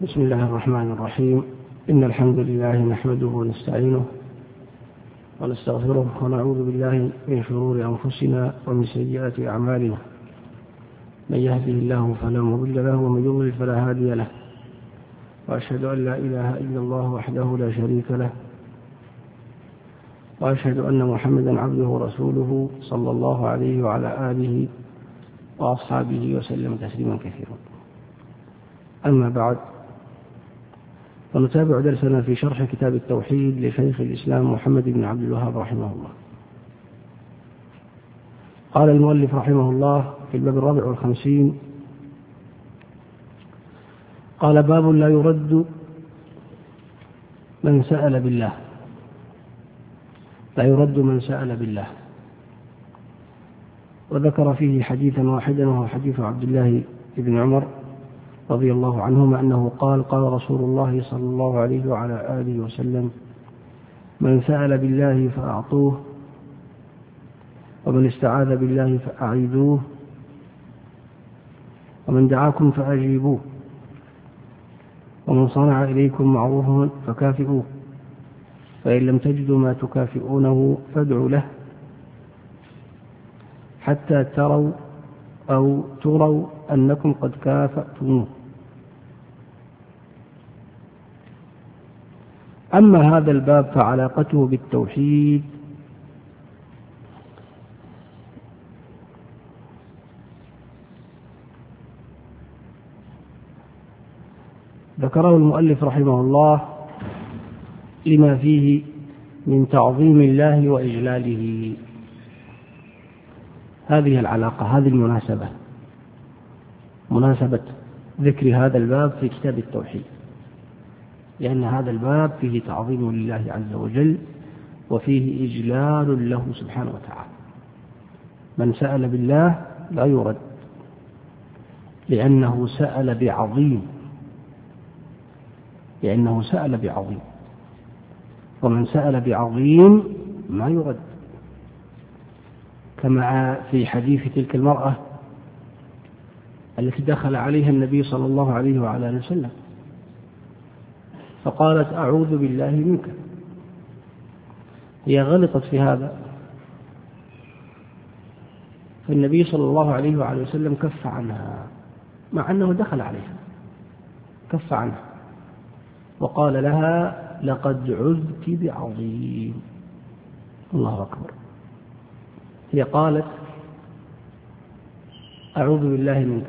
بسم الله الرحمن الرحيم. إن الحمد لله نحمده ونستعينه ونستغفره ونعوذ بالله من شرور أنفسنا ومن سيئات أعمالنا. من يهده الله فلا مضل له ومن يضلل فلا هادي له، وأشهد أن لا إله إلا الله وحده لا شريك له، وأشهد أن محمدا عبده ورسوله صلى الله عليه وعلى آله وأصحابه وسلم تسليما كثيرا. أما بعد، فنتابع درسنا في شرح كتاب التوحيد لشيخ الإسلام محمد بن عبد الوهاب رحمه الله. قال المؤلف رحمه الله في الباب 54: قال: باب لا يرد من سأل بالله. لا يرد من سأل بالله. وذكر فيه حديثا واحدا وهو حديث عبد الله بن عمر رضي الله عنهما أنه قال: قال رسول الله صلى الله عليه وعلى آله وسلم: من سأل بالله فأعطوه، ومن استعاذ بالله فأعيذوه، ومن دعاكم فأجيبوه، ومن صنع إليكم معروفا فكافئوه، فإن لم تجدوا ما تكافئونه فادعوا له حتى تروا أو تروا أنكم قد كافأتموه. أما هذا الباب فعلاقته بالتوحيد ذكره المؤلف رحمه الله لما فيه من تعظيم الله وإجلاله. هذه العلاقة، هذه المناسبة، مناسبة ذكر هذا الباب في كتاب التوحيد، لأن هذا الباب فيه تعظيم لله عز وجل وفيه إجلال له سبحانه وتعالى. من سأل بالله لا يرد، لأنه سأل بعظيم، لأنه سأل بعظيم، ومن سأل بعظيم ما يرد، كما في حديث تلك المرأة التي دخل عليها النبي صلى الله عليه وعلى آله وسلم فقالت: أعوذ بالله منك. هي غلطت في هذا، فالنبي صلى الله عليه وعلى وسلم كف عنها، مع أنه دخل عليها، كف عنها وقال لها: لقد عذت بعظيم. الله أكبر. هي قالت: أعوذ بالله منك،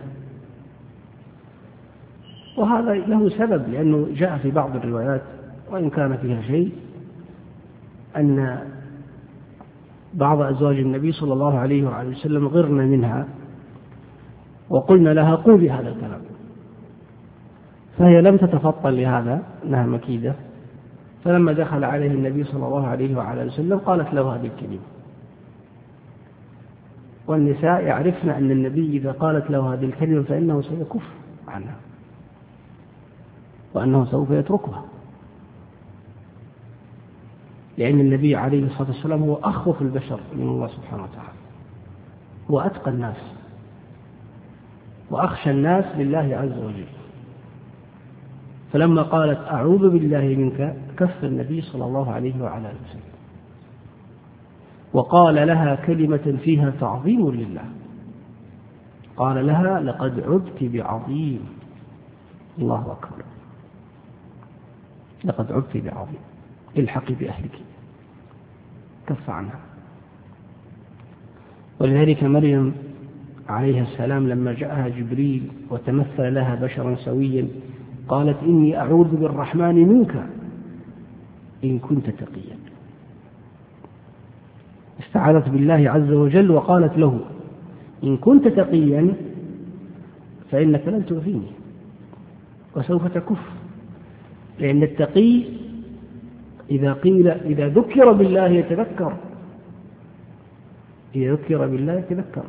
وهذا له سبب، لأنه جاء في بعض الروايات وإن كان فيها شيء أن بعض أزواج النبي صلى الله عليه وعلى وسلم غرن منها وقلنا لها: قولي هذا الكلام، فهي لم تتفطن لهذا، أنها مكيدة، فلما دخل عليه النبي صلى الله عليه وعلى وسلم قالت له هذه الكلمة. والنساء يعرفن أن النبي إذا قالت له هذه الكلمة فإنه سيكف عنها وأنه سوف يتركها، لأن النبي عليه الصلاة والسلام هو أخوف البشر من الله سبحانه وتعالى، وأتقى الناس وأخشى الناس لله عز وجل. فلما قالت: أعوذ بالله منك، كف النبي صلى الله عليه وعلى آله وسلم وقال لها كلمة فيها تعظيم لله، قال لها: لقد عذت بعظيم. الله أكبر. لقد عذت بعظيم، الحقي بأهلك. كف عنها. ولذلك مريم عليها السلام لما جاءها جبريل وتمثل لها بشرا سويا قالت: إني أعوذ بالرحمن منك إن كنت تقيا. استعاذت بالله عز وجل وقالت له: إن كنت تقيا فإنك لن تؤذيني وسوف تكف. لأن التقي إذا ذكر بالله يتذكر، إذا ذكر بالله يتذكر،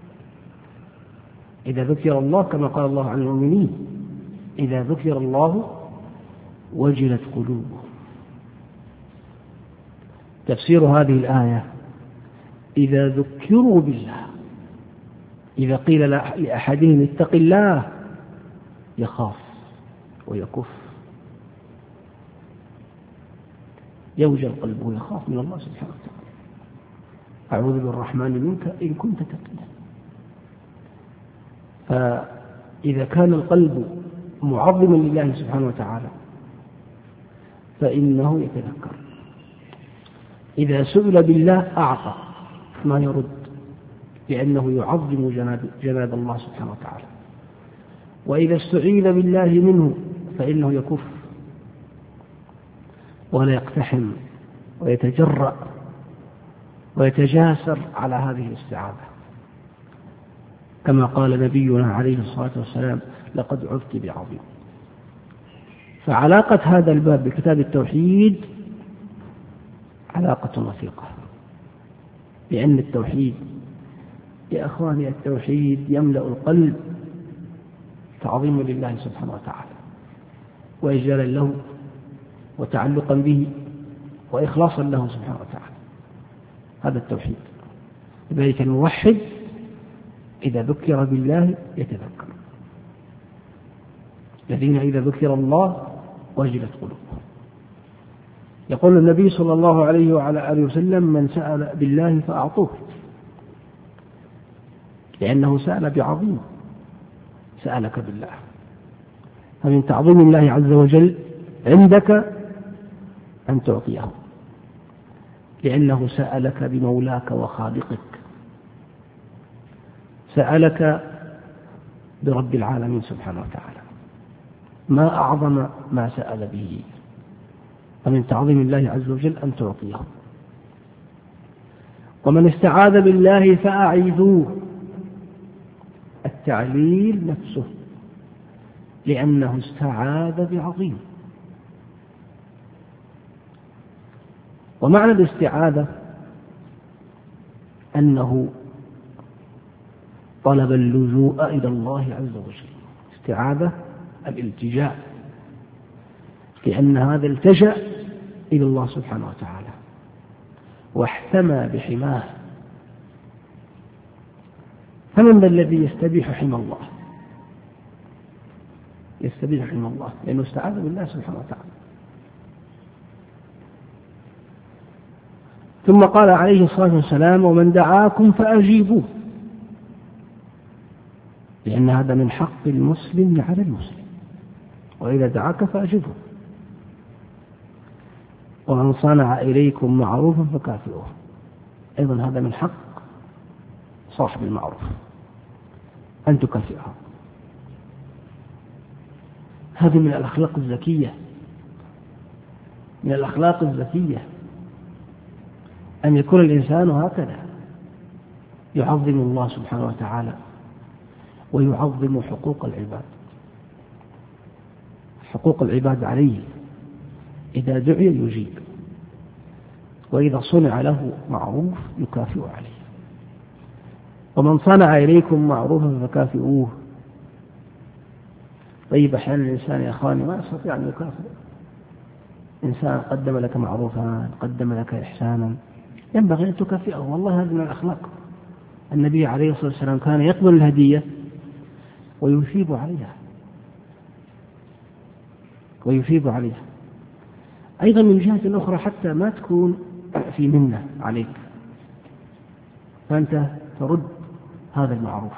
إذا ذكر الله، كما قال الله عن المؤمنين: إذا ذكر الله وجلت قلوبهم. تفسير هذه الآية: إذا ذكروا بالله، إذا قيل لأحدهم اتق الله يخاف ويكف، يوجل قلبه ويخاف من الله سبحانه وتعالى. أعوذ بالرحمن منك إن كنت تقيا. فإذا كان القلب معظما لله سبحانه وتعالى فإنه يتذكر، إذا سئل بالله أعطى ما يرد، لأنه يعظم جناب الله سبحانه وتعالى. وإذا استعيذ بالله منه فإنه يكف ولا يقتحم ويتجرأ ويتجاسر على هذه الاستعاذة، كما قال نبينا عليه الصلاة والسلام: لقد عذت بعظيم. فعلاقة هذا الباب بكتاب التوحيد علاقة وثيقة، لأن التوحيد يا أخواني، التوحيد يملأ القلب تعظيما لله سبحانه وتعالى، وإجلالا له، وتعلقا به، وإخلاصا له سبحانه وتعالى. هذا التوحيد. لذلك الموحد إذا ذكر بالله يتذكر، الذين إذا ذكر الله وجلت قلوبهم. يقول النبي صلى الله عليه وعلى آله وسلم: من سأل بالله فأعطوه، لأنه سأل بعظيم، سألك بالله. فمن تعظيم الله عز وجل عندك أن تعطيه، لأنه سألك بمولاك وخالقك، سألك برب العالمين سبحانه وتعالى. ما أعظم ما سأل به. فمن تعظيم الله عز وجل أن تعطيه. ومن استعاذ بالله فأعيذوه، التعليل نفسه، لأنه استعاذ بعظيم. ومعنى الاستعاذة أنه طلب اللجوء إلى الله عز وجل. استعاذة الالتجاء، لأن هذا التجأ إلى الله سبحانه وتعالى واحتمى بحماه. فمن ذا الذي يستبيح حمى الله؟ يستبيح حمى الله لأنه استعاذ بالله سبحانه وتعالى. ثم قال عليه الصلاة والسلام: ومن دعاكم فأجيبوه، لأن هذا من حق المسلم على المسلم، وإذا دعاك فأجبه. ومن صنع إليكم معروفا فكافئوه، أيضا هذا من حق صاحب المعروف أن تكافئه. هذه من الأخلاق الزكية، من الأخلاق الزكية أن يكون الإنسان هكذا، يعظم الله سبحانه وتعالى ويعظم حقوق العباد، حقوق العباد عليه. إذا دعي يجيب، وإذا صنع له معروف يكافئ عليه. ومن صنع إليكم معروفا فكافئوه. طيب أحيانا الإنسان يا أخواني ما يستطيع أن يكافئ إنسان قدم لك معروفا، قدم لك إحسانا، ينبغي أن تكافئه. والله هذا من الأخلاق. النبي عليه الصلاة والسلام كان يقبل الهدية ويثيب عليها، ويثيب عليها. أيضا من جهة أخرى حتى ما تكون في منة عليك، فأنت ترد هذا المعروف.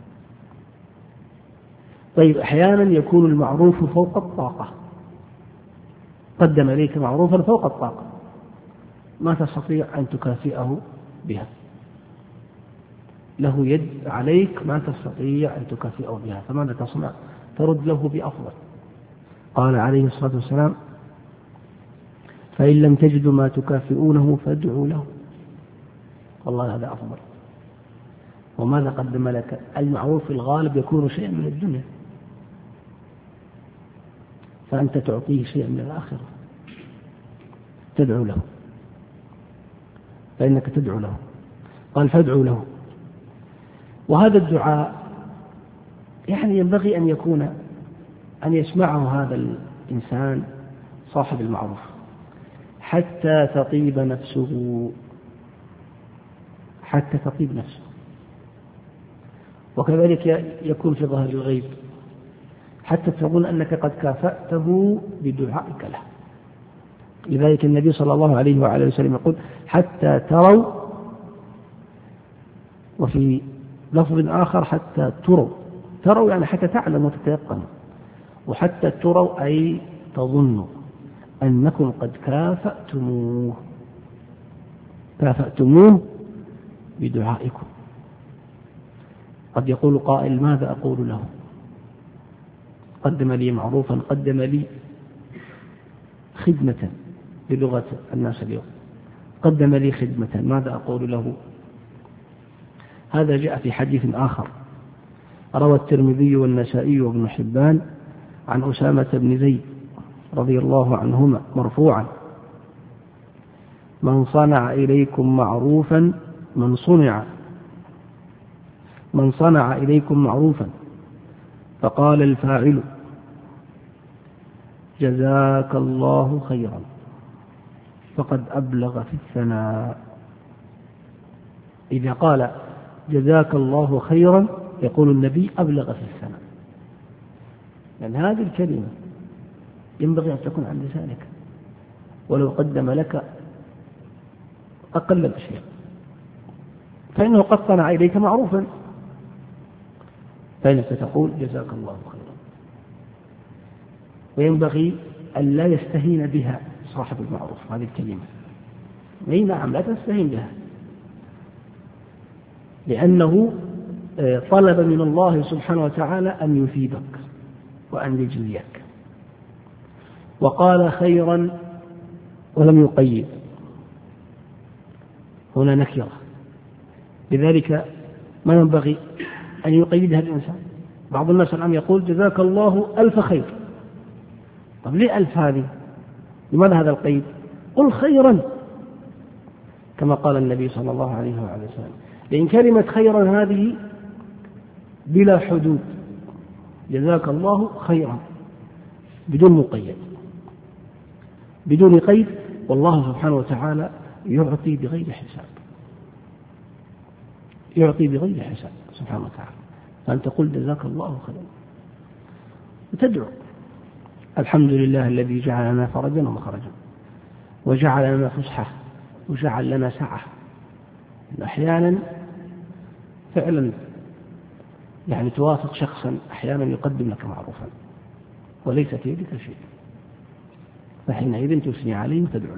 طيب أحيانا يكون المعروف فوق الطاقة، قدم إليك معروفا فوق الطاقة، ما تستطيع أن تكافئه بها، له يد عليك ما تستطيع أن تكافئه بها، فماذا تصنع؟ ترد له بأفضل. قال عليه الصلاة والسلام: فإن لم تجدوا ما تكافئونه فادعوا له. والله هذا أفضل. وماذا قدم لك؟ المعروف في الغالب يكون شيئا من الدنيا، فأنت تعطيه شيئا من الآخرة، تدعو له، فإنك تدعو له. قال: فادعوا له. وهذا الدعاء يعني ينبغي أن يكون أن يسمعه هذا الإنسان صاحب المعروف حتى تطيب نفسه، حتى تطيب نفسه. وكذلك يكون في ظاهر الغيب، حتى تظن أنك قد كافأته بدعائك له. لذلك النبي صلى الله عليه وعلى وسلم يقول حتى تروا، وفي لفظ آخر حتى تروا يعني حتى تعلموا وتتيقنوا، وحتى تروا أي تظنوا أنكم قد كافأتموه بدعائكم. قد يقول قائل ماذا أقول له؟ قدم لي معروفا، قدم لي خدمة بلغة الناس اليوم، قدم لي خدمة، ماذا أقول له؟ هذا جاء في حديث آخر روى الترمذي والنسائي وابن حبان عن أسامة بن زيد رضي الله عنهما مرفوعا: من صنع إليكم معروفا من صنع إليكم معروفا فقال الفاعل جزاك الله خيرا فقد أبلغ في الثناء. إذا قال جزاك الله خيرا يقول النبي أبلغ في الثناء، لأن هذه الكلمة ينبغي أن تكون عن لسانك، ولو قدم لك أقل بشيء فإنه قد صنع إليك معروفا، فإنك تقول جزاك الله خيرا. وينبغي أن لا يستهين بها صاحب المعروف هذه الكلمة. أي نعم، لا تستهين بها، لأنه طلب من الله سبحانه وتعالى أن يثيبك وأن يجزيك، وقال خيرا ولم يقيد، هنا نكرة، لذلك ما ينبغي أن يقيدها الإنسان. بعض الناس الآن يقول جزاك الله ألف خير. طب ليه ألف هذه؟ لماذا هذا القيد؟ قل خيرا كما قال النبي صلى الله عليه وسلم، لأن كلمة خيرا هذه بلا حدود، جزاك الله خيرا بدون مقيد بدون قيد، والله سبحانه وتعالى يعطي بغير حساب، يعطي بغير حساب سبحانه وتعالى. فأن تقول جزاك الله خيرا وتدعو الحمد لله الذي جعل لنا فرجا ومخرجا وجعل لنا فسحة وجعل لنا سعة. أحيانا فعلا يعني توافق شخصا أحيانا يقدم لك معروفا وليس في يدك شيء، فحينئذ تثني عليه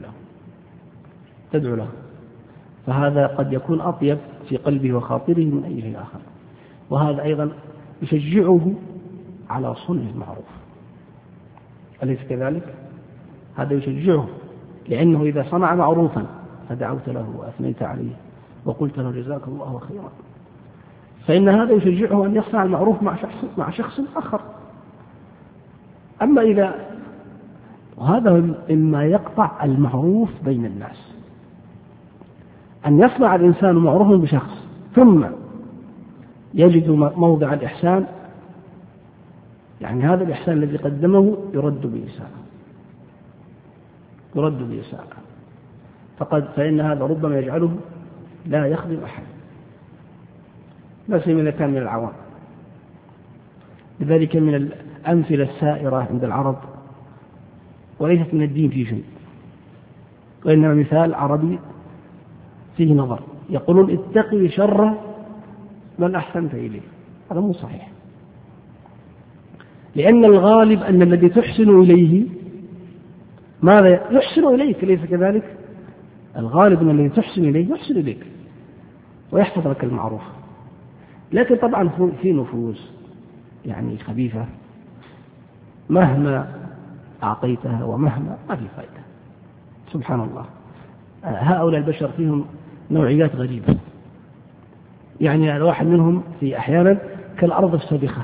تدعو له، فهذا قد يكون أطيب في قلبه وخاطره من أي شيء آخر. وهذا أيضا يشجعه على صنع المعروف، أليس كذلك؟ هذا يشجعه، لأنه إذا صنع معروفا فدعوت له وأثنيت عليه وقلت له جزاك الله خيرا، فإن هذا يشجعه أن يصنع المعروف مع شخص آخر. أما إذا، وهذا إما يقطع المعروف بين الناس، أن يصنع الإنسان معروفا بشخص ثم يجد موضع الإحسان، يعني هذا الإحسان الذي قدمه يرد بإساءة فإن هذا ربما يجعله لا يخدم أحد، لا سيما إذا كان من العوام. لذلك من الأمثلة السائرة عند العرب، وليست من الدين في شيء، وإنما مثال عربي فيه نظر، يقولون اتقي شر من أحسنت إليه. هذا مو صحيح، لأن الغالب أن الذي تحسن إليه ماذا يحسن إليك، ليس كذلك؟ الغالب أن الذي تحسن إليه يحسن إليك ويحفظ لك المعروف. لكن طبعا في نفوس يعني خبيثة مهما أعطيتها ومهما ما في فائدة، سبحان الله. هؤلاء البشر فيهم نوعيات غريبة، يعني الواحد منهم في أحيانا كالأرض السابخة،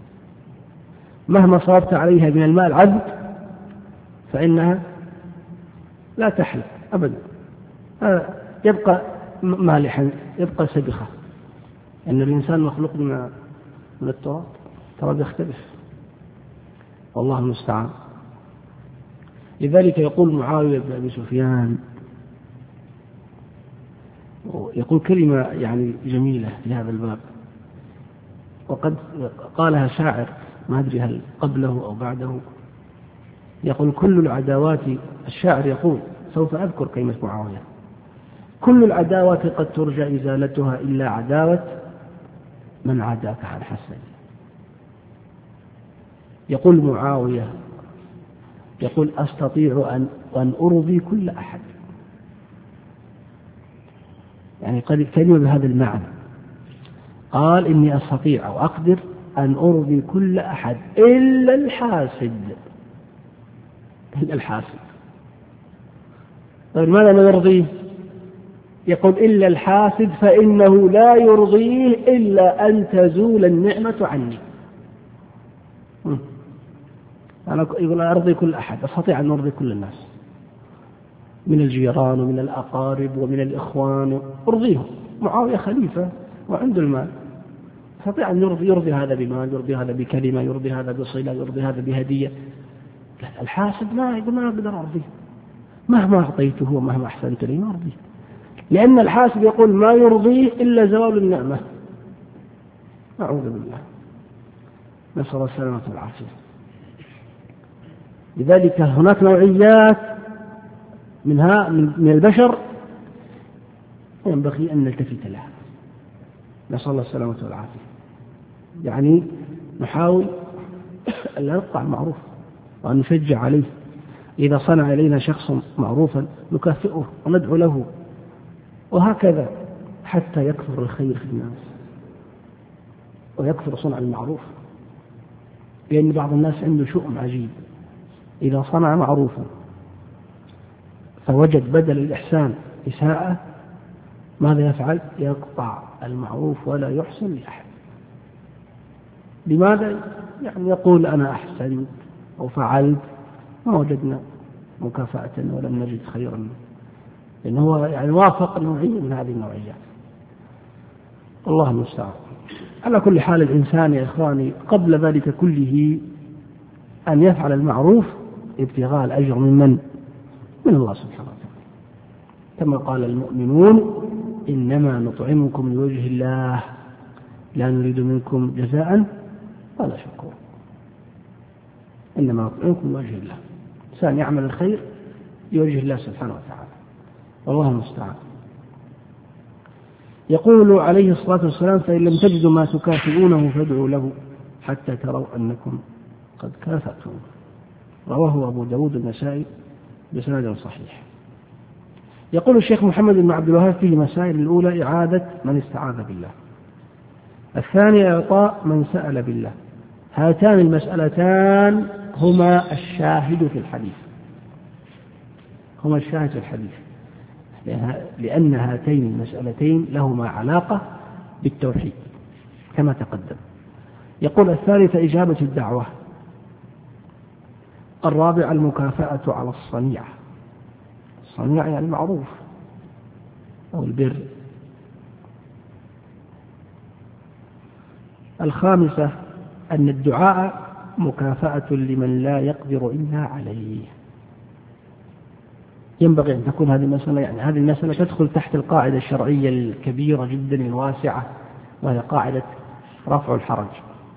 مهما صابت عليها من الماء العذب فإنها لا تحل أبدا، يبقى مالحا، يبقى سبخة. أن الإنسان مخلوق من التراب يختلف، والله المستعان. لذلك يقول معاوية بن أبي سفيان، يقول كلمة يعني جميلة في هذا الباب، وقد قالها شاعر ما أدري هل قبله أو بعده. يقول كل العداوات، الشاعر يقول سوف أذكر كلمة معاوية، كل العداوات قد ترجى إزالتها إلا عداوة من عاداك عن حسن. يقول معاوية يقول أستطيع أن أرضي كل أحد، يعني كلمة بهذا المعنى، قال إني أستطيع أو أقدر أن أرضي كل أحد إلا الحاسد. إلا الحاسد. طيب ماذا نرضيه؟ يقول إلا الحاسد فإنه لا يرضيه إلا أن تزول النعمة عني. أنا يقول أرضي كل أحد، أستطيع أن أرضي كل الناس من الجيران ومن الأقارب ومن الإخوان، أرضيهم. معاوية خليفة وعنده المال، أستطيع أن يرضي هذا بمال، يرضي هذا بكلمة، يرضي هذا بصلة، يرضي هذا بهدية. الحاسد ما أقدر أرضيه، مهما أعطيته ومهما أحسنت لي ما أرضيه، لأن الحاسد يقول ما يرضيه إلا زوال النعمة. أعوذ بالله، نسأل الله السلامة والعافية. لذلك هناك نوعيات من البشر ينبغي أن نلتفت لها، نسأل الله السلامة والعافية. يعني نحاول أن نقطع المعروف وأن نشجع عليه، إذا صنع إلينا شخص معروفا نكافئه وندعو له، وهكذا حتى يكثر الخير في الناس ويكثر صنع المعروف. لأن بعض الناس عنده شؤم عجيب، إذا صنع معروفا فوجد بدل الإحسان إساءة، ماذا يفعل؟ يقطع المعروف ولا يحسن لأحد. لماذا؟ يعني يقول أنا أحسنت أو فعلت، ما وجدنا مكافأة ولم نجد خيرا، لأنه هو يعني وافق نوعية من هذه النوعيات. الله المستعان. على كل حال الإنسان يا إخواني قبل ذلك كله أن يفعل المعروف ابتغاء الأجر من الله سبحانه وتعالى، كما قال المؤمنون إنما نطعمكم لوجه الله لا نريد منكم جزاء ولا شكورا. إنما نطعمكم لوجه الله، إنسان يعمل الخير لوجه الله سبحانه وتعالى، والله المستعان. يقول عليه الصلاة والسلام فإن لم تجدوا ما تكافئونه فادعوا له حتى تروا أنكم قد كافأتم. رواه أبو داود النسائي بسند صحيح. يقول الشيخ محمد بن عبد الوهاب في مسائل: الأولى إعادة من استعاذ بالله، الثانية إعطاء من سأل بالله. هاتان المسألتان هما الشاهد في الحديث، هما الشاهد في الحديث، لأن هاتين المسألتين لهما علاقة بالتوحيد كما تقدم. يقول الثالثة إجابة الدعوة، الرابعة المكافأة على الصنيعة، الصنيعة يعني المعروف أو البر. الخامسة أن الدعاء مكافأة لمن لا يقدر إلا عليه. ينبغي أن تكون هذه المسألة، يعني هذه المسألة تدخل تحت القاعدة الشرعية الكبيرة جدا الواسعة، وهي قاعدة رفع الحرج.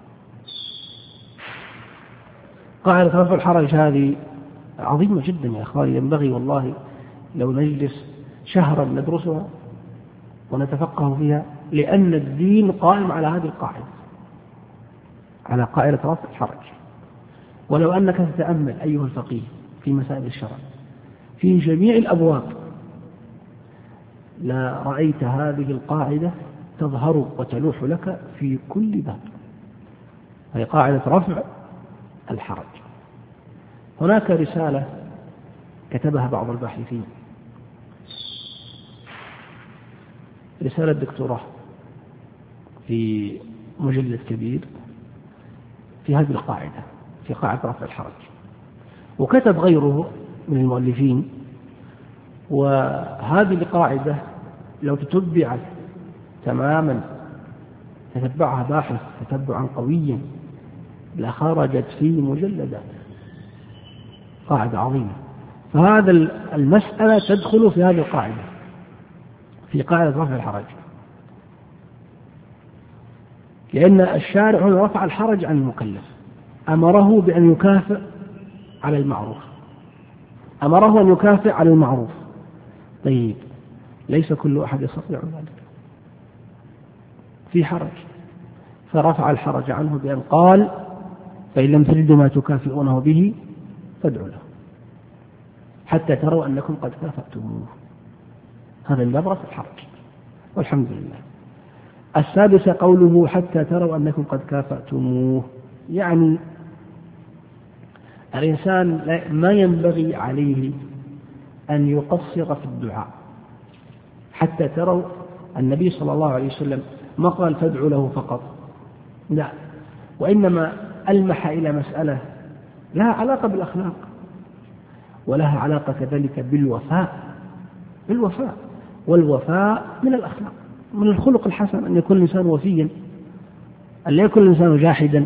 قاعدة رفع الحرج هذه عظيمة جدا يا أخواني، ينبغي والله لو نجلس شهرا ندرسها ونتفقه فيها، لأن الدين قائم على هذه القاعدة، على قاعدة رفع الحرج. ولو أنك تتأمل أيها الفقيه في مسائل الشرع في جميع الأبواب لا رأيت هذه القاعدة تظهر وتلوح لك في كل باب، هي قاعدة رفع الحرج. هناك رسالة كتبها بعض الباحثين، رسالة دكتوراه في مجلد كبير في هذه القاعدة، في قاعدة رفع الحرج، وكتب غيره من المؤلفين. وهذه القاعدة لو تتبعت تماما، تتبعها باحث تتبعا قويا، لخرجت في مجلدات، قاعدة عظيمة. فهذا المسألة تدخل في هذه القاعدة، في قاعدة رفع الحرج، لأن الشارع رفع الحرج عن المكلف، أمره بأن يكافئ على المعروف، أمره أن يكافئ على المعروف. طيب ليس كل أحد يستطيع ذلك، في حرج، فرفع الحرج عنه بأن قال فإن لم تجدوا ما تكافئونه به فادعوا له حتى تروا أنكم قد كافأتموه. هذا من باب رفع الحرج، والحمد لله. السادسة قوله حتى تروا أنكم قد كافأتموه، يعني الإنسان ما ينبغي عليه أن يقصر في الدعاء حتى تروا. النبي صلى الله عليه وسلم ما قال فادعوا له فقط، لا، وإنما ألمح إلى مسألة لها علاقة بالأخلاق، ولها علاقة كذلك بالوفاء. والوفاء من الأخلاق، من الخلق الحسن أن يكون الإنسان وفيا، أن لا يكون الإنسان جاحدا،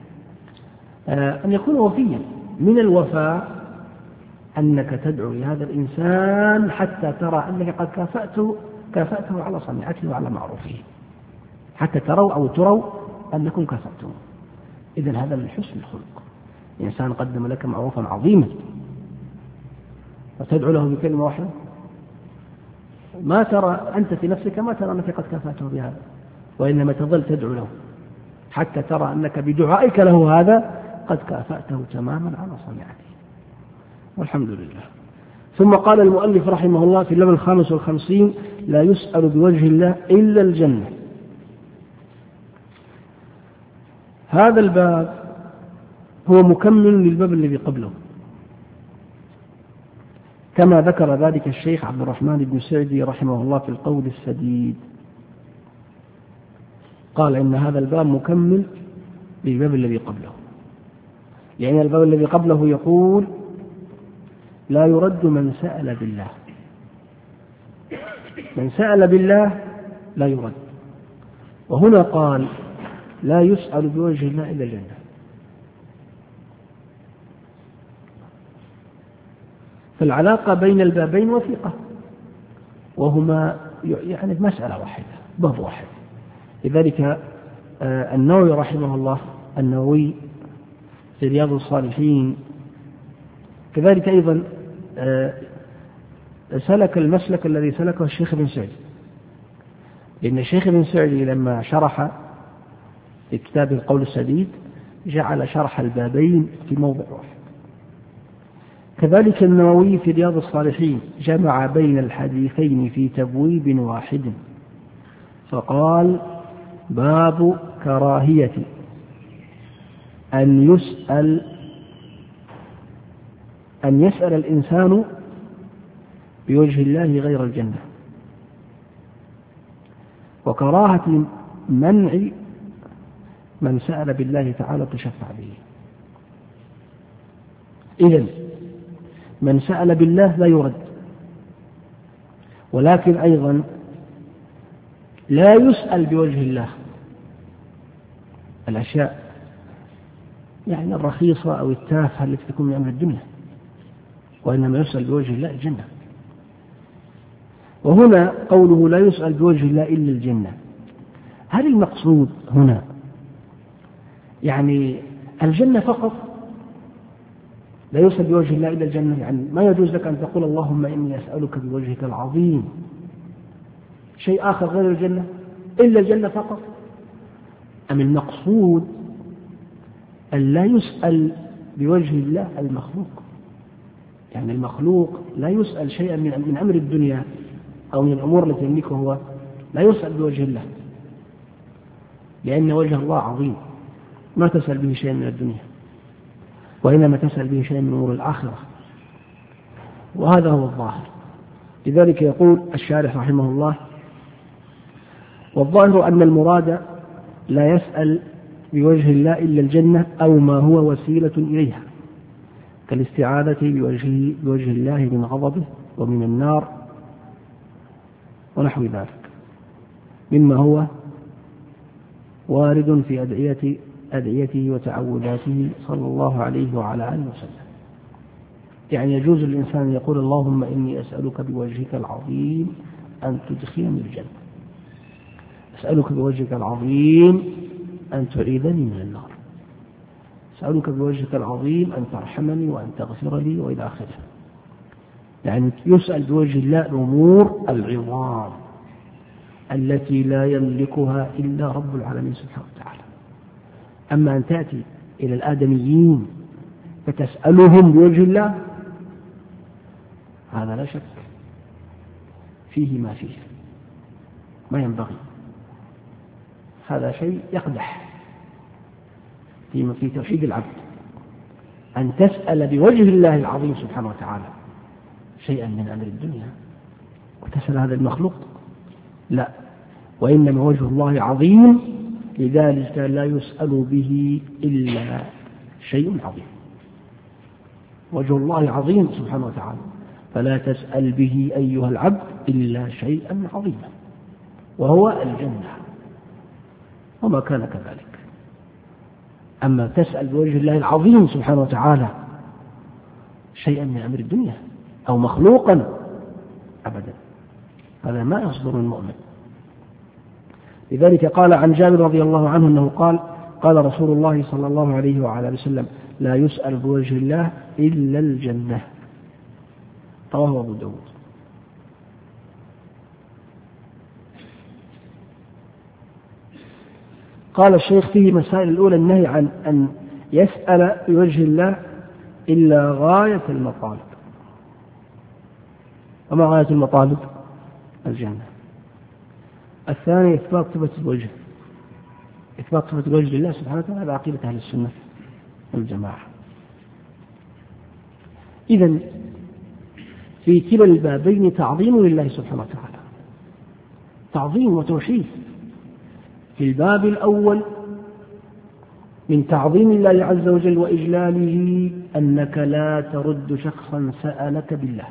أن يكون وفيا. من الوفاء أنك تدعو لهذا الإنسان حتى ترى أنك قد كافأته على صنيعته وعلى معروفه، حتى تروا أنكم كافأتم. إذن هذا من حسن الخلق. الإنسان قدم لك معروفا عظيما وتدعو له بكلمة واحدة، ما ترى أنت في نفسك ما ترى أنك قد كافأته بهذا، وإنما تظل تدعو له حتى ترى أنك بدعائك له هذا قد كافأته تماما على صنيعته، والحمد لله. ثم قال المؤلف رحمه الله في اللبن 55: لا يسأل بوجه الله إلا الجنة. هذا الباب هو مكمل للباب الذي قبله، كما ذكر ذلك الشيخ عبد الرحمن بن سعدي رحمه الله في القول السديد، قال إن هذا الباب مكمل للباب الذي قبله، لأن الباب الذي قبله يقول لا يرد من سأل بالله، من سأل بالله لا يرد. وهنا قال لا يسأل بوجه الله إلا الجنة. فالعلاقة بين البابين وثيقة، وهما يعني مسألة واحدة، باب واحد. لذلك النووي رحمه الله، النووي في رياض الصالحين كذلك أيضا سلك المسلك الذي سلكه الشيخ بن سعدي، لأن الشيخ بن سعدي لما شرح في كتاب القول السديد جعل شرح البابين في موضع واحد. كذلك النووي في رياض الصالحين جمع بين الحديثين في تبويب واحد، فقال باب كراهية أن يسأل الإنسان بوجه الله غير الجنة، وكراهة منع من سأل بالله تعالى تشفع به. إذن من سأل بالله لا يرد، ولكن أيضا لا يسأل بوجه الله الأشياء يعني الرخيصة أو التافهة التي تكون من أمر الدنيا، وإنما يسأل بوجه الله الجنة. وهنا قوله لا يسأل بوجه الله إلا الجنة، هل المقصود هنا يعني الجنة فقط؟ لا يسأل بوجه الله إلا الجنة، يعني ما يجوز لك أن تقول اللهم إني أسألك بوجهك العظيم شيء آخر غير الجنة، إلا الجنة فقط؟ أم المقصود أن لا يسأل بوجه الله المخلوق، يعني المخلوق لا يسأل شيئا من أمر الدنيا أو من الأمور التي يملكه هو، لا يسأل بوجه الله، لأن وجه الله عظيم ما تسأل به شيئا من الدنيا، وإنما تسأل به شيئا من أمور الآخرة، وهذا هو الظاهر. لذلك يقول الشارح رحمه الله: والظاهر أن المراد لا يسأل بوجه الله إلا الجنة أو ما هو وسيلة إليها، كالاستعاذة بوجه الله من غضبه ومن النار ونحو ذلك مما هو وارد في أدعيته وتعوذاته صلى الله عليه وعلى آله وسلم. يعني يجوز للإنسان أن يقول اللهم إني أسألك بوجهك العظيم أن تدخلني الجنة، أسألك بوجهك العظيم أن تعيذني من النار، أسألك بوجهك العظيم أن ترحمني وأن تغفر لي وإلى آخره. يعني يسأل بوجه الله الأمور العظام التي لا يملكها إلا رب العالمين سبحانه وتعالى. أما أن تأتي إلى الآدميين فتسألهم بوجه الله هذا لا شك فيه ما فيه، ما ينبغي، هذا شيء يقدح في توحيد العبد أن تسأل بوجه الله العظيم سبحانه وتعالى شيئا من أمر الدنيا وتسأل هذا المخلوق، لا، وإنما وجه الله عظيم لذلك لا يسأل به إلا شيء عظيم. وجه الله عظيم سبحانه وتعالى، فلا تسأل به أيها العبد إلا شيئا عظيما وهو الجنة وما كان كذلك. أما تسأل بوجه الله العظيم سبحانه وتعالى شيئا من أمر الدنيا أو مخلوقا أبدا، هذا ما يصدر من مؤمن. لذلك قال عن جابر رضي الله عنه أنه قال رسول الله صلى الله عليه وعلى وسلم لا يسأل بوجه الله إلا الجنة، رواه أبو داود. قال الشيخ فيه مسائل الأولى النهي عن أن يسأل بوجه الله إلا غاية المطالب. وما غاية المطالب؟ الجنة. الثاني إثبات صفة الوجه، إثبات صفة الوجه لله سبحانه وتعالى هذا عقيدة أهل السنة والجماعة. إذن في كلا البابين تعظيم لله سبحانه وتعالى، تعظيم وتوحيد. في الباب الأول من تعظيم الله عز وجل وإجلاله أنك لا ترد شخصا سألك بالله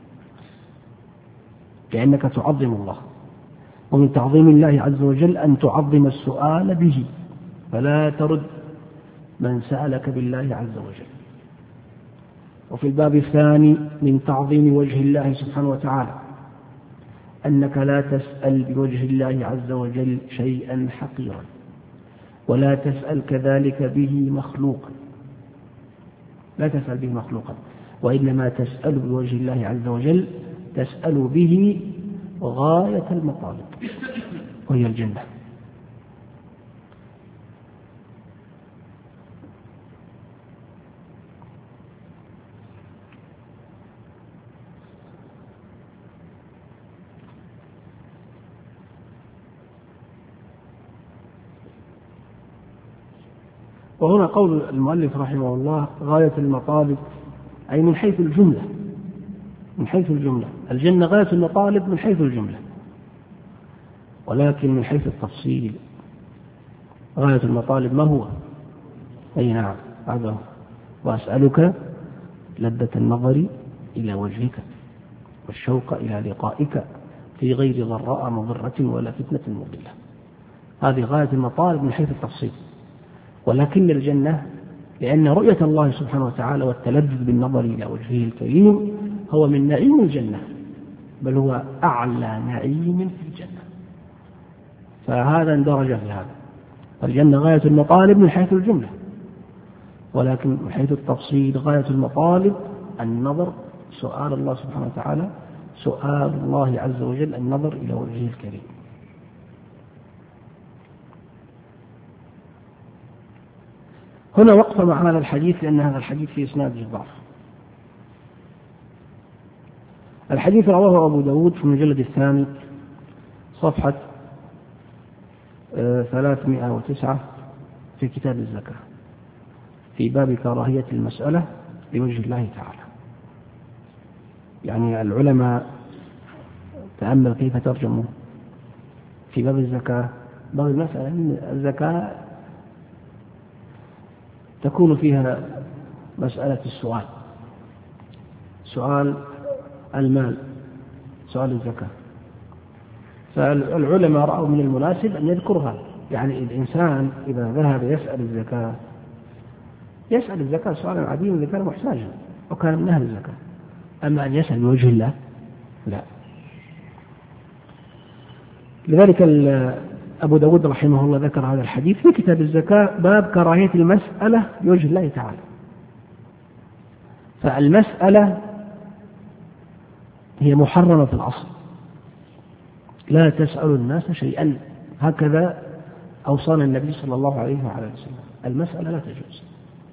لأنك تعظم الله، ومن تعظيم الله عز وجل أن تعظم السؤال به، فلا ترد من سألك بالله عز وجل. وفي الباب الثاني من تعظيم وجه الله سبحانه وتعالى أنك لا تسأل بوجه الله عز وجل شيئا حقيرا، ولا تسأل كذلك به مخلوقا، لا تسأل به مخلوقا، وإنما تسأل بوجه الله عز وجل، تسأل به غاية المطالب وهي الجنة. وهنا قول المؤلف رحمه الله غاية المطالب أي من حيث الجملة، من حيث الجملة. الجنة غاية المطالب من حيث الجملة، ولكن من حيث التفصيل غاية المطالب ما هو؟ أي نعم هذا هو. وأسألك لذة النظر إلى وجهك والشوق إلى لقائك في غير ضراء مضرة ولا فتنة مضلة. هذه غاية المطالب من حيث التفصيل. ولكن الجنة لأن رؤية الله سبحانه وتعالى والتلذذ بالنظر إلى وجهه الكريم هو من نعيم الجنة، بل هو أعلى نعيم في الجنة، فهذا اندرج في هذا. فالجنة غاية المطالب من حيث الجملة، ولكن من حيث التفصيل غاية المطالب النظر، سؤال الله سبحانه وتعالى، سؤال الله عز وجل النظر إلى وجهه الكريم. هنا وقفة مع هذا الحديث لأن هذا الحديث في إسناده ضعف. الحديث رواه أبو داود في المجلد الثاني صفحة 309 في كتاب الزكاة في باب كراهية المسألة لوجه الله تعالى. يعني العلماء تأمل كيف ترجموا في باب الزكاة. باب المسألة الزكاة تكون فيها مسألة السؤال، سؤال المال، سؤال الزكاة. فالعلماء رأوا من المناسب أن يذكرها. يعني الإنسان إذا ذهب يسأل الزكاة سؤالا عديما إذا كان محتاجا وكان من أهل الزكاة. أما أن يسأل بوجه الله لا. لذلك أبو داود رحمه الله ذكر هذا الحديث في كتاب الزكاة باب كراهية المسألة بوجه الله تعالى. فالمسألة هي محرمة في الأصل، لا تسأل الناس شيئا، هكذا أوصانا النبي صلى الله عليه وعلى وسلم. المسألة لا تجوز،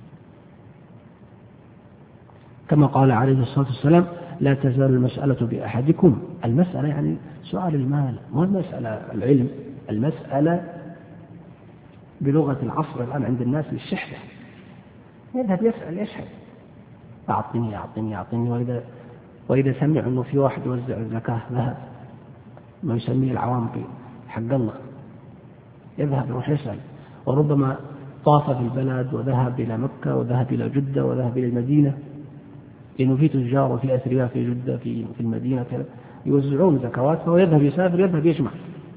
كما قال عليه الصلاة والسلام لا تزال المسألة بأحدكم. المسألة يعني سؤال المال، مو المسألة العلم. المسألة بلغة العصر الآن عند الناس للشحذة، يذهب يسأل يشحذ، أعطني أعطني أعطني. وإذا سمع أنه في واحد يوزع الزكاة ذهب، ما يسميه العوام حق الله، يذهب يروح يسأل. وربما طاف في البلد وذهب إلى مكة وذهب إلى جدة وذهب إلى المدينة، لأنه في تجار وفي أثرياء في جدة في المدينة يوزعون زكوات، فهو يذهب يسافر يذهب يجمع.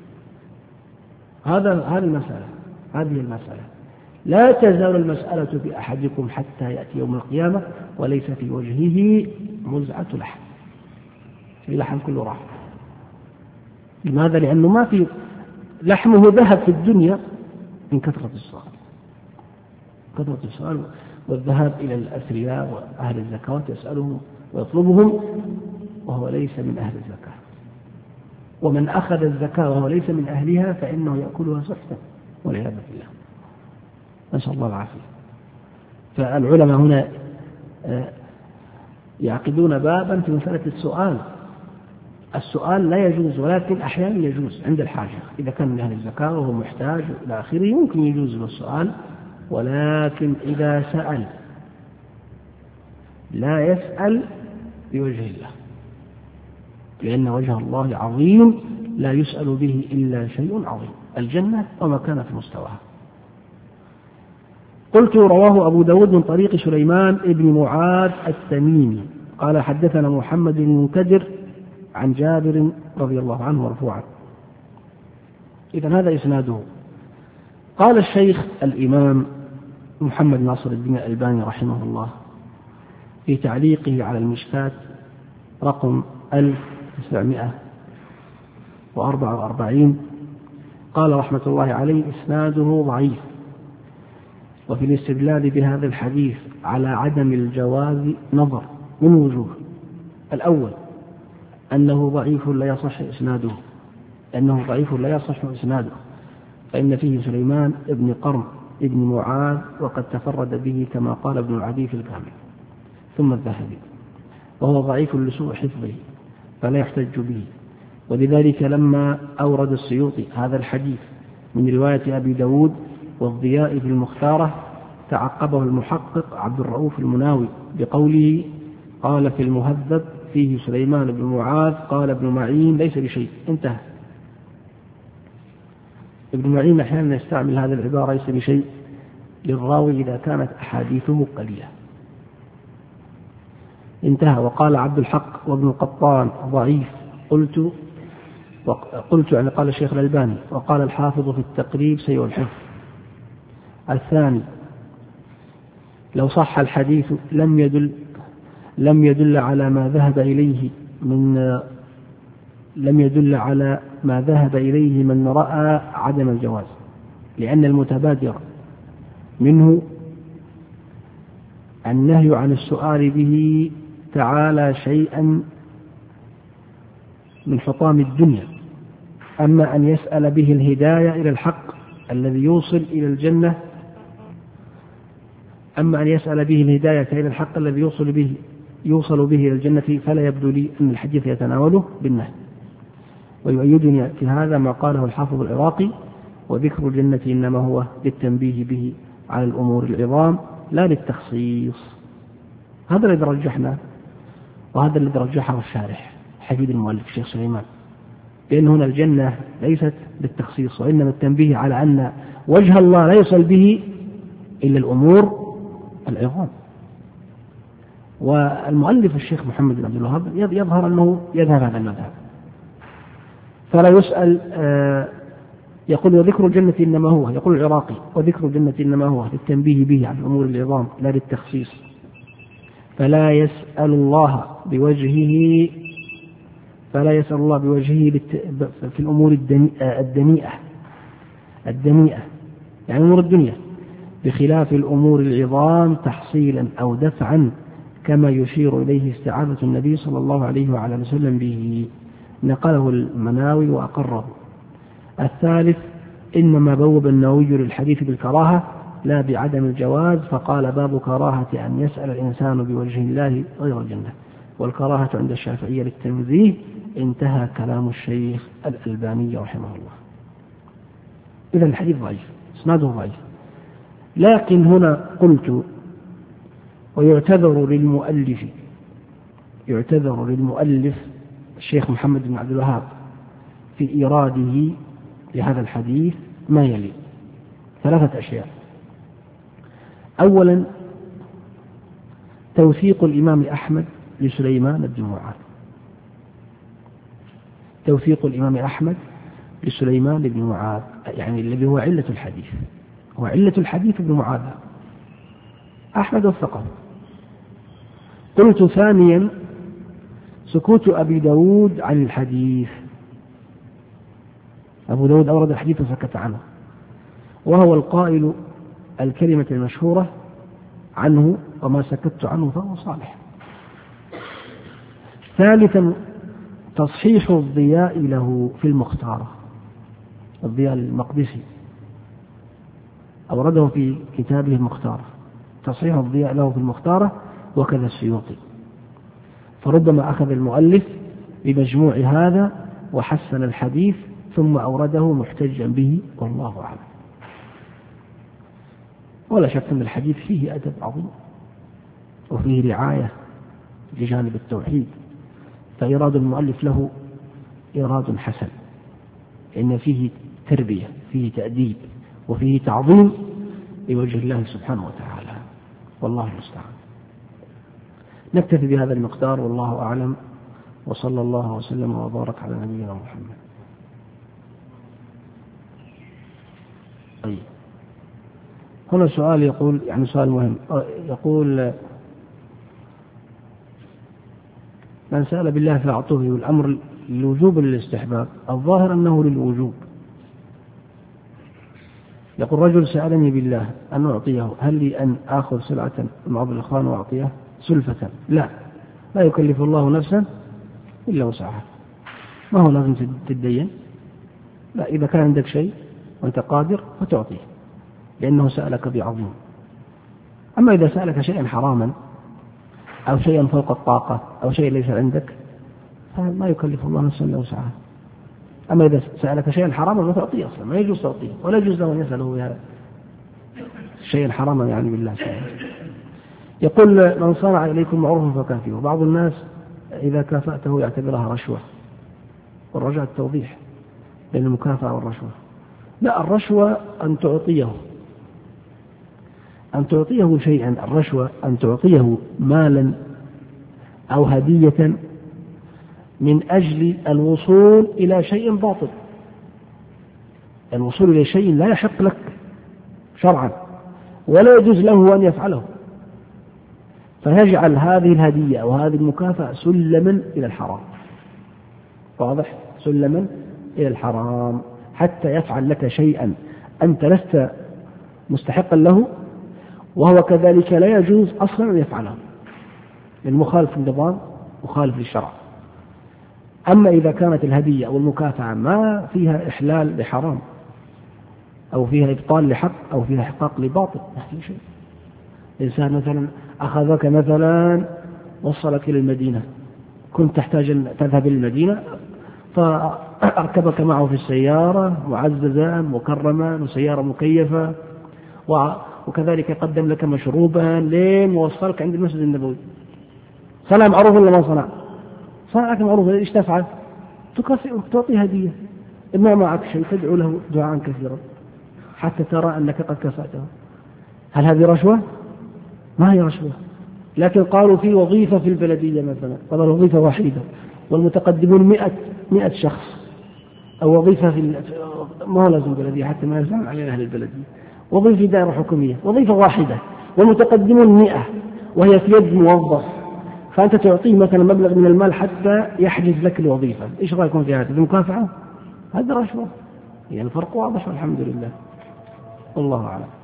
هذه المسألة، هذه المسألة. لا تزال المسألة بأحدكم حتى يأتي يوم القيامة وليس في وجهه مزعة لحم، في لحم كله راح. لماذا؟ لأنه ما في لحمه ذهب في الدنيا من كثرة السؤال، كثرة السؤال والذهاب إلى الأثرياء وأهل الزكوات يسألهم ويطلبهم وهو ليس من أهل الزكاة. ومن أخذ الزكاة وهو ليس من أهلها فإنه يأكلها سحتا والعياذ بالله، نسأل الله العافية. فالعلماء هنا يعقدون بابا في مسألة السؤال. السؤال لا يجوز، ولكن أحيانا يجوز عند الحاجة، إذا كان من أهل الزكاة وهو محتاج إلى آخره يمكن يجوز له السؤال. ولكن إذا سأل لا يسأل بوجه الله، لأن وجه الله عظيم لا يسأل به إلا شيء عظيم، الجنة وما كان في مستواها. قلت رواه أبو داود من طريق سليمان ابن معاذ التميمي قال حدثنا محمد بن منكدر عن جابر رضي الله عنه مرفوعا. إذن هذا إسناده. قال الشيخ الإمام محمد ناصر الدين الألباني رحمه الله في تعليقه على المشكاة رقم 1944 قال رحمة الله عليه إسناده ضعيف. وفي الاستدلال بهذا الحديث على عدم الجواز نظر من وجوه. الأول أنه ضعيف لا يصح إسناده، أنه ضعيف لا يصح إسناده، فإن فيه سليمان ابن قرن ابن معاذ وقد تفرد به كما قال ابن العدي في الكامل. ثم الذهبي وهو ضعيف لسوء حفظه فلا يحتج به، ولذلك لما أورد السيوطي هذا الحديث من رواية أبي داود والضياء في المختارة تعقبه المحقق عبد الرؤوف المناوي بقوله قال في المهذب فيه سليمان بن معاذ قال ابن معين ليس بشيء، انتهى. ابن معين أحيانا يستعمل هذه العبارة ليس بشيء للراوي إذا كانت أحاديثه قليلة، انتهى. وقال عبد الحق وابن القطان ضعيف. قلت يعني قال الشيخ الألباني. وقال الحافظ في التقريب سيء الحفظ. الثاني لو صح الحديث لم يدل على ما ذهب إليه من رأى عدم الجواز، لأن المتبادر منه النهي عن السؤال به تعالى شيئا من حطام الدنيا. أما أن يسأل به الهداية إلى الحق الذي يوصل إلى الجنة، يوصل به إلى الجنة، فلا يبدو لي أن الحديث يتناوله بالنهي. ويؤيدني في هذا ما قاله الحافظ العراقي وذكر الجنة إنما هو للتنبيه به على الأمور العظام لا للتخصيص. هذا الذي رجحنا، وهذا الذي رجحه الشارح حفيد المؤلف الشيخ سليمان، لأن هنا الجنة ليست للتخصيص وإنما التنبيه على أن وجه الله لا يصل به إلا الأمور العظام. والمؤلف الشيخ محمد بن عبد الوهاب يظهر أنه يذهب هذا المذهب، فلا يسأل. يقول وذكر الجنة إنما هو، يقول العراقي وذكر الجنة إنما هو للتنبيه به على الأمور العظام لا للتخصيص. فلا يسأل الله بوجهه في الأمور الدنيئة الدنيئة يعني أمور الدنيا، بخلاف الأمور العظام تحصيلا أو دفعا، كما يشير إليه استعاذة النبي صلى الله عليه وعلى وسلم به، نقله المناوي وأقره. الثالث إنما بوب النووي للحديث بالكراهة لا بعدم الجواز، فقال باب كراهة أن يسأل الإنسان بوجه الله غير الجنة، والكراهة عند الشافعية للتنزيه. انتهى كلام الشيخ الألباني رحمه الله. إذا الحديث ضعيف، إسناده ضعيف، لكن هنا قلت ويعتذر للمؤلف الشيخ محمد بن عبد الوهاب في إيراده لهذا الحديث ما يلي: 3 أشياء. أولا توثيق الإمام أحمد لسليمان بن معاذ، توثيق الإمام أحمد لسليمان بن معاذ يعني الذي هو علة الحديث، هو علة الحديث ابن معاذ، أحمد وثقه. قلت ثانيا سكوت أبي داود عن الحديث، أبو داود أورد الحديث وسكت عنه، وهو القائل الكلمة المشهورة عنه: وما سكت عنه فهو صالح. ثالثا تصحيح الضياء له في المختارة، الضياء المقدسي أورده في كتابه المختارة، تصحيح الضياء له في المختارة، وكذا السيوطي. فربما أخذ المؤلف بمجموع هذا وحسن الحديث ثم أورده محتجا به، والله أعلم. ولا شك أن الحديث فيه أدب عظيم وفيه رعاية لجانب التوحيد، فإيراد المؤلف له إيراد حسن، إن فيه تربية، فيه تأديب، وفيه تعظيم لوجه الله سبحانه وتعالى، والله المستعان. نكتفي بهذا المقدار، والله أعلم، وصلى الله وسلم وبارك على نبينا محمد. طيب، هنا سؤال يقول، يعني سؤال مهم، يقول: من سأل بالله فأعطوه، والأمر للوجوب للاستحباب؟ الظاهر أنه للوجوب. يقول: رجل سألني بالله أن أعطيه، هل لي أن آخذ سلعة من بعض الإخوان وأعطيه سلفة؟ لا يكلف الله نفسا إلا وسعها، ما هو لازم تتدين، لا، إذا كان عندك شيء وأنت قادر فتعطيه لأنه سألك بعظيم. أما إذا سألك شيئا حراما أو شيئا فوق الطاقة أو شيء ليس عندك فما يكلف الله نفسا إلا وسعها. أما إذا سألك شيئا حراما ما تعطيه أصلا، ما يجوز تعطيه، ولا يجوز له أن يسأله بهذا شيئا حراما يعني بالله سبحانه. يقول: من صنع إليكم معروفا فكافئوه. بعض الناس إذا كافأته يعتبرها رشوة، والرجاء التوضيح بين المكافأة والرشوة. لا، الرشوة أن تعطيه شيئا، الرشوة أن تعطيه مالا أو هدية من أجل الوصول إلى شيء باطل، الوصول إلى شيء لا يحق لك شرعا ولا يجوز له أن يفعله، فيجعل هذه الهدية أو هذه المكافأة سلما إلى الحرام، واضح؟ سلما إلى الحرام، حتى يفعل لك شيئا أنت لست مستحقا له، وهو كذلك لا يجوز أصلا أن يفعله، للمخالف للنظام، مخالف للشرع. أما إذا كانت الهدية أو المكافأة ما فيها إحلال لحرام أو فيها إبطال لحق أو فيها إحقاق لباطل، ما في شيء. إنسان مثلا أخذك مثلا وصلك إلى المدينة، كنت تحتاج أن تذهب إلى المدينة، فأركبك معه في السيارة معززا مكرما وسيارة مكيفة، وكذلك قدم لك مشروبا لين وصلك عند المسجد النبوي. صنع معروف ولا ما صنع؟ صنعك معروف، إيش تفعل؟ تكافئه، تعطيه هدية، ما معك شيء تدعو له دعاء كثيرا حتى ترى أنك قد كفأته. هل هذه رشوة؟ ما هي رشوة، لكن قالوا في وظيفة في البلدية مثلا، قالوا وظيفة واحدة والمتقدمون 100 شخص، أو وظيفة في ما هو لازم بلدية حتى ما يزعل علينا أهل البلدية، وظيفة في دائرة حكومية، وظيفة واحدة والمتقدمون 100 وهي في يد موظف، فأنت تعطيه مثلا مبلغ من المال حتى يحجز لك الوظيفة. إيش رأيكم في هذا؟ المكافأة؟ هذا رشوة، يعني الفرق واضح والحمد لله، والله أعلم.